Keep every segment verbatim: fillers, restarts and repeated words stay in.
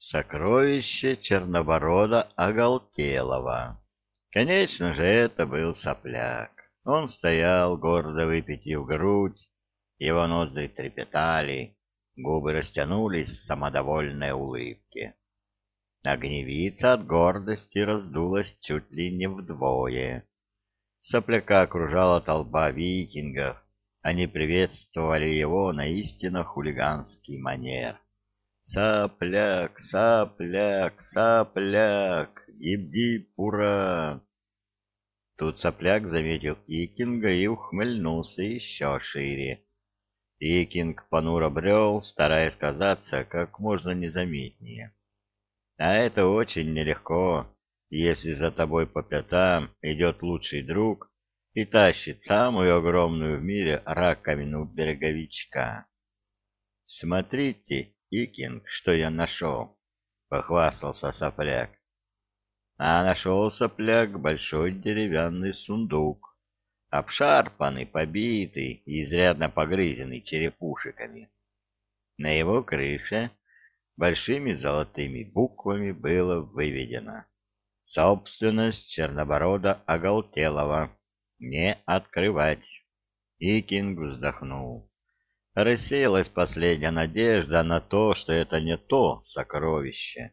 Сокровище Черноборода Оголтелого. Конечно же, это был сопляк. Он стоял, гордо выпитив грудь, его ноздри трепетали, губы растянулись в самодовольной улыбке. Огневица от гордости раздулась чуть ли не вдвое. Сопляка окружала толпа викингов. Они приветствовали его на истинно хулиганский манер. «Сопляк, сопляк, сопляк! Гиб-гиб, ура!» Тут сопляк заметил Икинга и ухмыльнулся еще шире. Икинг понуро брел, стараясь казаться как можно незаметнее. А это очень нелегко, если за тобой по пятам идет лучший друг и тащит самую огромную в мире раковину береговичка. «Смотрите, Икинг, что я нашел!» — похвастался сопляк. А нашел сопляк большой деревянный сундук, обшарпанный, побитый и изрядно погрызенный черепушками. На его крыше большими золотыми буквами было выведено: «Собственность Черноборода Оголтелого. Не открывать». Икинг вздохнул. Рассеялась последняя надежда на то, что это не то сокровище.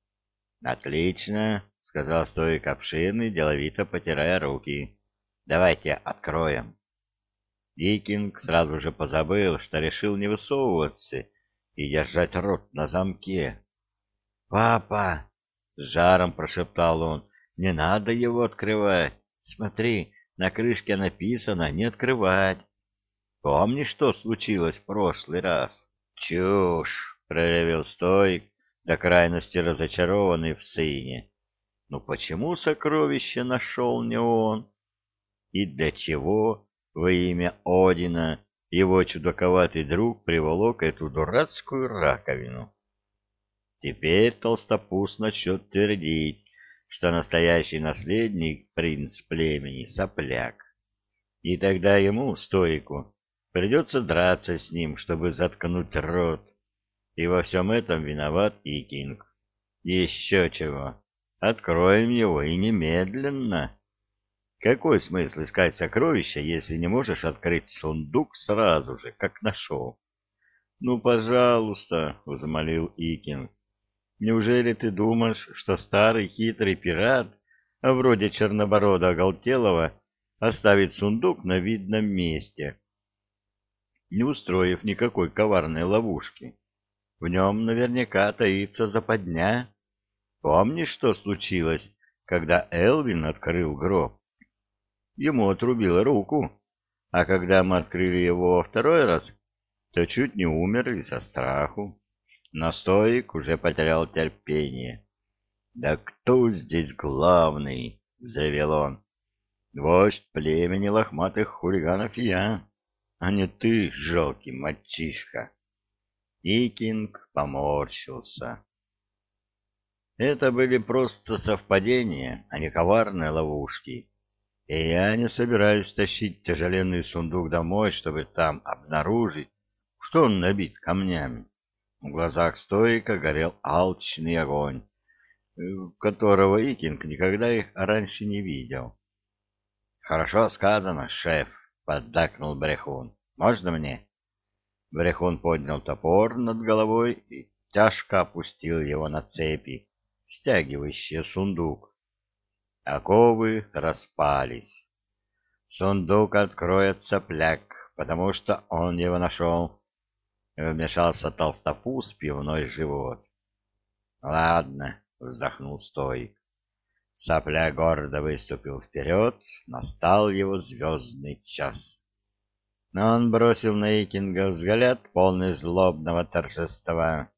«Отлично», — сказал стоик обширный, деловито потирая руки. «Давайте откроем». Викинг сразу же позабыл, что решил не высовываться и держать рот на замке. «Папа!» — с жаром прошептал он. «Не надо его открывать. Смотри, на крышке написано «не открывать». Помнишь, что случилось в прошлый раз?» «Чушь!» — проревел стоик, до крайности разочарованный в сыне. «Ну почему сокровище нашел не он? И для чего во имя Одина его чудаковатый друг приволок эту дурацкую раковину?» Теперь толстопуз начнет твердить, что настоящий наследник принц племени — сопляк. И тогда ему, стоику, придется драться с ним, чтобы заткнуть рот. И во всем этом виноват Икинг. Еще чего. Откроем его и немедленно. Какой смысл искать сокровища, если не можешь открыть сундук сразу же, как нашел? — Ну, пожалуйста, — взмолил Икинг. — Неужели ты думаешь, что старый хитрый пират, а вроде Черноборода Оголтелого, оставит сундук на видном месте, не устроив никакой коварной ловушки? В нем наверняка таится западня. Помнишь, что случилось, когда Элвин открыл гроб? Ему отрубило руку, а когда мы открыли его во второй раз, то чуть не умерли со страху. Но стоик уже потерял терпение. «Да кто здесь главный?» — взревел он. «Вождь племени лохматых хулиганов я, а не ты, жалкий мальчишка». Икинг поморщился. Это были просто совпадения, а не коварные ловушки. И я не собираюсь тащить тяжеленный сундук домой, чтобы там обнаружить, что он набит камнями. В глазах стоика горел алчный огонь, которого Икинг никогда их раньше не видел. «Хорошо сказано, шеф», — поддакнул Брехун. «Можно мне?» Брехун поднял топор над головой и тяжко опустил его на цепи, стягивающие сундук. Оковы распались. «Сундук откроет сопляк, потому что он его нашел», — вмешался толстопуз в пивной живот. «Ладно», — вздохнул стоик. Сопляк гордо выступил вперед, настал его звездный час. Но он бросил на Икинга взгляд, полный злобного торжества.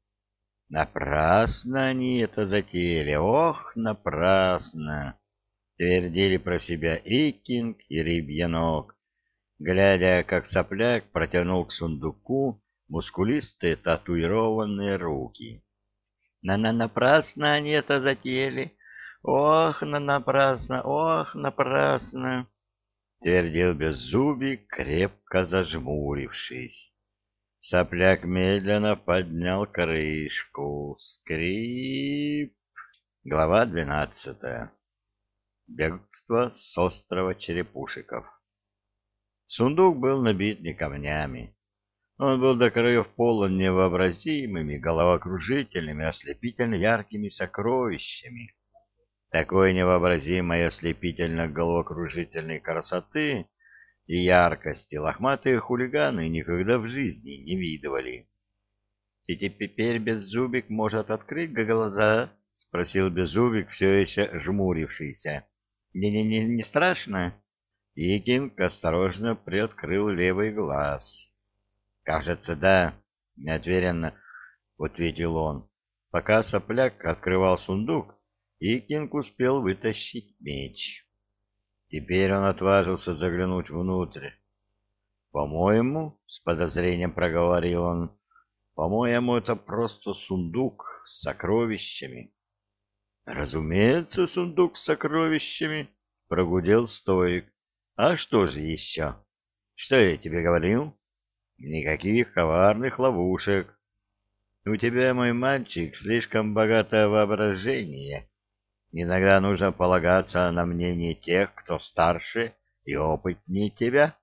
«Напрасно они это затеяли, ох, напрасно!» — твердили про себя Икинг и Рыбья Ног, глядя, как сопляк протянул к сундуку мускулистые татуированные руки. «На-на напрасно они это затеяли, ох, на напрасно, ох, напрасно!» — твердил Беззубик, крепко зажмурившись. Сопляк медленно поднял крышку. Скрип. Глава двенадцатая. Бегство с острова Черепушиков. Сундук был набит не камнями. Он был до краев полон невообразимыми, головокружительными, ослепительно яркими сокровищами. Такой невообразимой ослепительно-головокружительной красоты и яркости лохматые хулиганы никогда в жизни не видывали. — И теперь Беззубик может открыть глаза? — спросил Беззубик, все еще жмурившийся. Не, — Не-не-не, не страшно? И Кинг осторожно приоткрыл левый глаз. — Кажется, да, — неуверенно ответил он. Пока сопляк открывал сундук, Икинг успел вытащить меч. Теперь он отважился заглянуть внутрь. «По-моему, — с подозрением проговорил он, — по-моему, это просто сундук с сокровищами». «Разумеется, сундук с сокровищами», — прогудел стоик. «А что же еще? Что я тебе говорил? Никаких коварных ловушек. У тебя, мой мальчик, слишком богатое воображение. Иногда нужно полагаться на мнение тех, кто старше и опытнее тебя».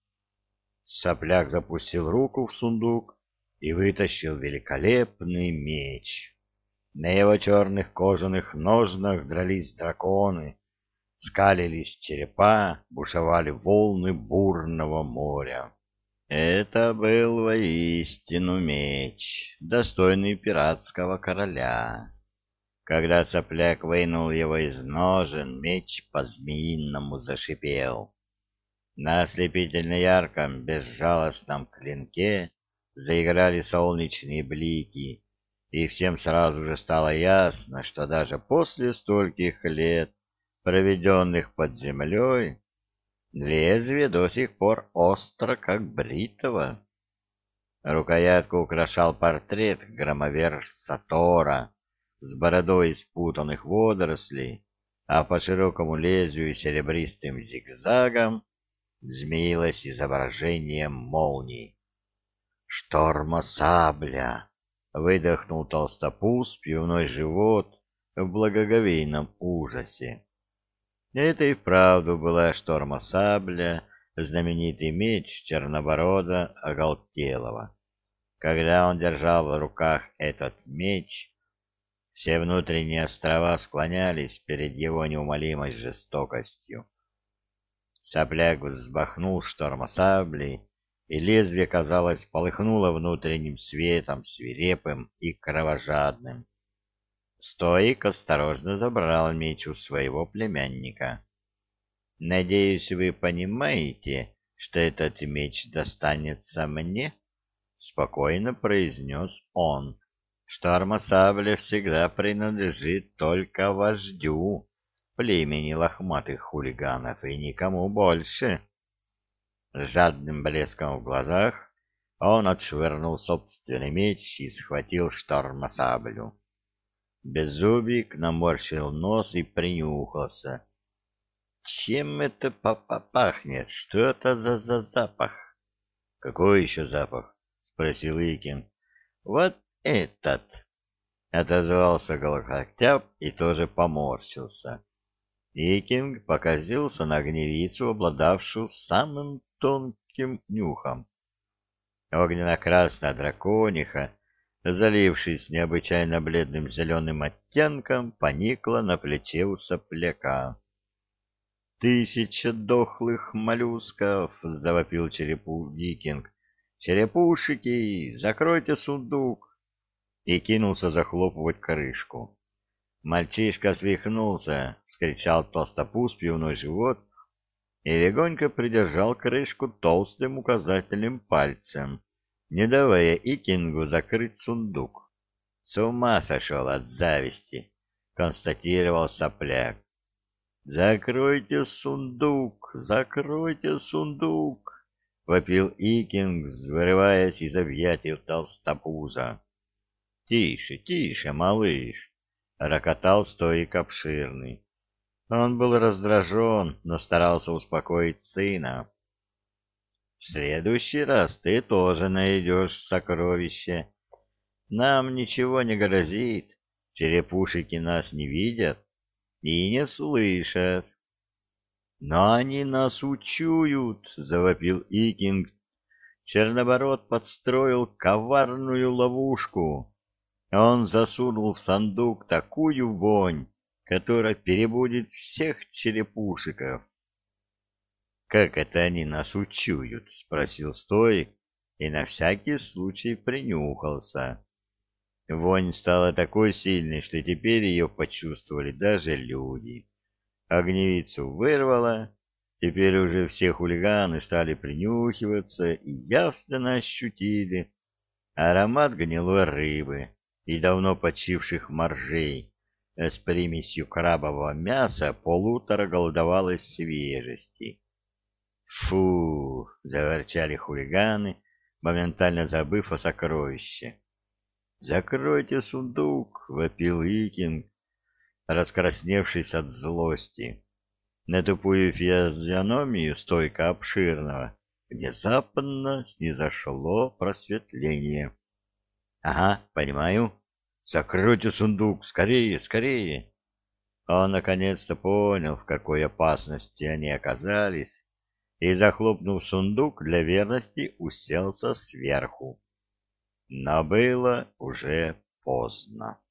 Сопляк запустил руку в сундук и вытащил великолепный меч. На его черных кожаных ножнах дрались драконы, скалились черепа, бушевали волны бурного моря. Это был воистину меч, достойный пиратского короля. Когда сопляк вынул его из ножен, меч по-змеиному зашипел. На ослепительно ярком, безжалостном клинке заиграли солнечные блики, и всем сразу же стало ясно, что даже после стольких лет, проведенных под землей, лезвие до сих пор остро, как бритва. Рукоятку украшал портрет громовержца Тора с бородой из путанных водорослей, а по широкому лезвию серебристым зигзагом змеилось изображение молний. «Шторма-сабля!» — выдохнул толстопуз пивной живот в благоговейном ужасе. Это и вправду была шторма-сабля, знаменитый меч Черноборода Оголтелого. Когда он держал в руках этот меч, все внутренние острова склонялись перед его неумолимой жестокостью. Сопляк взбахнул шторма-саблей, и лезвие, казалось, полыхнуло внутренним светом, свирепым и кровожадным. Стоик осторожно забрал меч у своего племянника. — Надеюсь, вы понимаете, что этот меч достанется мне? — спокойно произнес он. — Шторма-сабля всегда принадлежит только вождю племени лохматых хулиганов и никому больше. С жадным блеском в глазах он отшвырнул собственный меч и схватил шторма-саблю. Беззубик наморщил нос и принюхался. — Чем это пахнет? Что это за, за запах? — Какой еще запах? — спросил Икин. — Вот этот! — отозвался Голохоктяб и тоже поморщился. Икинг показился на огневицу, обладавшую самым тонким нюхом. Огненно-красная дракониха, залившись необычайно бледным зеленым оттенком, поникла на плече у сопляка. — Тысяча дохлых моллюсков! — завопил черепу Викинг. — Черепушики, закройте сундук! И кинулся захлопывать крышку. Мальчишка свихнулся, — вскричал толстопуз пивной живот и легонько придержал крышку толстым указательным пальцем, не давая Икингу закрыть сундук. — С ума сошел от зависти, — констатировал сопляк. — Закройте сундук, закройте сундук! — вопил Икинг, вырываясь из объятий толстопуза. — Тише, тише, малыш! — рокотал стоик обширный. Он был раздражен, но старался успокоить сына. В следующий раз ты тоже найдешь сокровище. Нам ничего не грозит, черепушки нас не видят и не слышат. — Но они нас учуют, — завопил Икинг. Чернобород подстроил коварную ловушку. Он засунул в сундук такую вонь, которая перебудет всех черепушеков. — Как это они нас учуют? — спросил Стоик и на всякий случай принюхался. Вонь стала такой сильной, что теперь ее почувствовали даже люди. Огневицу вырвало, теперь уже все хулиганы стали принюхиваться и явственно ощутили аромат гнилой рыбы и давно почивших моржей с примесью крабового мяса полутора голодовалой свежести. «Фу!» — заворчали хулиганы, моментально забыв о сокровище. «Закройте сундук!» — вопил Икинг, раскрасневшись от злости. На тупую физиономию Стойка Обширного внезапно снизошло просветление. — Ага, понимаю. Закройте сундук, скорее, скорее. Он наконец-то понял, в какой опасности они оказались, и, захлопнув сундук, для верности уселся сверху. Но было уже поздно.